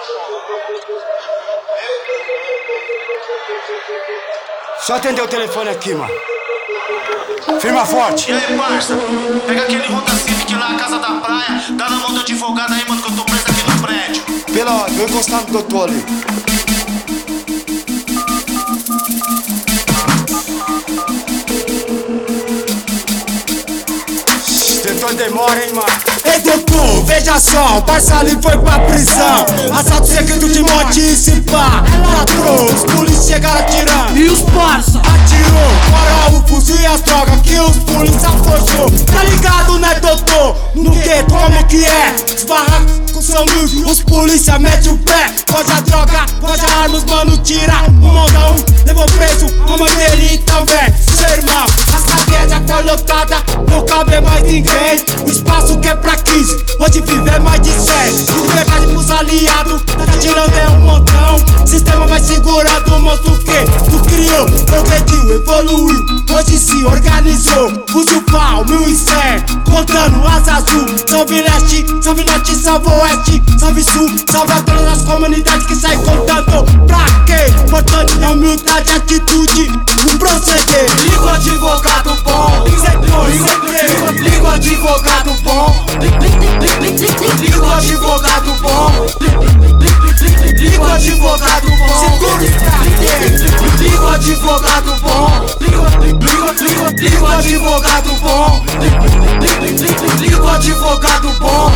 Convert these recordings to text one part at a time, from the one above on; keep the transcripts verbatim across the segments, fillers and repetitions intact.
Só atender o telefone aqui, mano. Firma forte. E aí, parça? Pega aquele Honda Civic lá, casa da praia. Dá na mão do advogado aí, mano, que eu tô preso aqui no prédio. Pela hora, vou encostar no que eu tô ali. Tentou demora, hein, mano. Ei, doutor, veja só, o parça ali foi pra prisão. Assalto secreto de monte e se pá. Latrou, os polícias chegaram atirando. E os parça? Atirou, fora o fuzil e as drogas que os polícia forçou. Tá ligado, né, doutor? No que, como que é? Os barracos são mil, os polícia mete o pé. Pode a droga, pode a arma, os mano tira. Um montão, levou preso, a mãe dele também. Seu irmão, as cadeias já foi lotada, não cabe mais ninguém. O espaço que é pra quinze, onde viver mais de cem. Liberdade pros aliados, tá tirando é um montão. Sistema vai segurando o monstro que tu criou. Progrediu, evoluiu, hoje se organizou. Usa o pau, mil e cem, contando as azul. Salve leste, salve norte, salve oeste, salve sul, salve a todas as comunidades que saem contando. Pra quê? Importante é humildade, atitude, o proceder. Liga o advogado bom, liga o advogado bom, liga o advogado bom, liga o advogado bom, Segura os pratos. liga o advogado bom, liga o advogado bom, liga o advogado bom,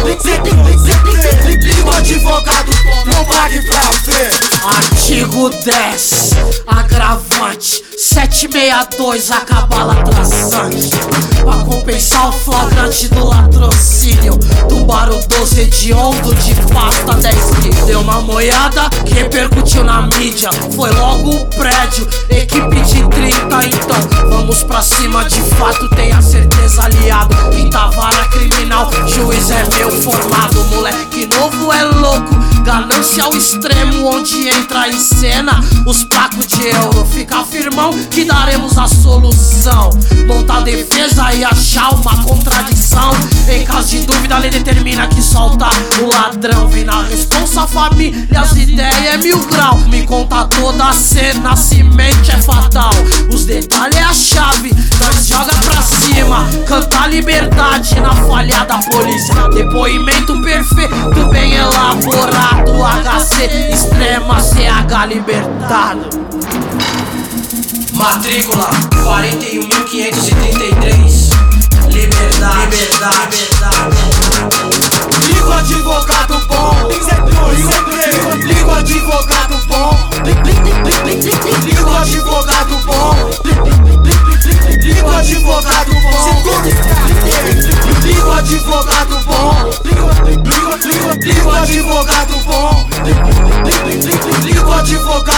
liga o advogado bom, Não pague pra ver. Artigo dez, agravante sete seis dois, a cabala traçante. Pra compensar o flagrante do latrocínio, tumbaram doze hediondo de pasta dez quilos. Deu uma moiada que repercutiu na mídia, foi logo o prédio, equipe de trinta. Então vamos pra cima, de fato tenha certeza, aliado. Quinta vara criminal, juiz é meu formado. Moleque novo é louco, ganância ao extremo, onde entra em cena os placos de euro. Fica firmão que daremos a solução, montar a defesa e achar uma contradição. Em caso de dúvida, a lei determina que solta o ladrão. Vem na responsa, família, as ideias é mil grau. Me conta toda a cena, semente é fatal. Os detalhes é a chave, nós joga pra cima. Cantar liberdade na falha da polícia. Depoimento perfeito, bem elaborado. H C extrema, C H libertado. Matrícula quarenta e um mil quinhentos e trinta e três. Liberdade, liberdade, liberdade. Liga o advogado bom, liga o advogado bom, liga o advogado bom, liga o advogado bom, Segura os pratos. liga o advogado bom, liga o advogado bom, liga o advogado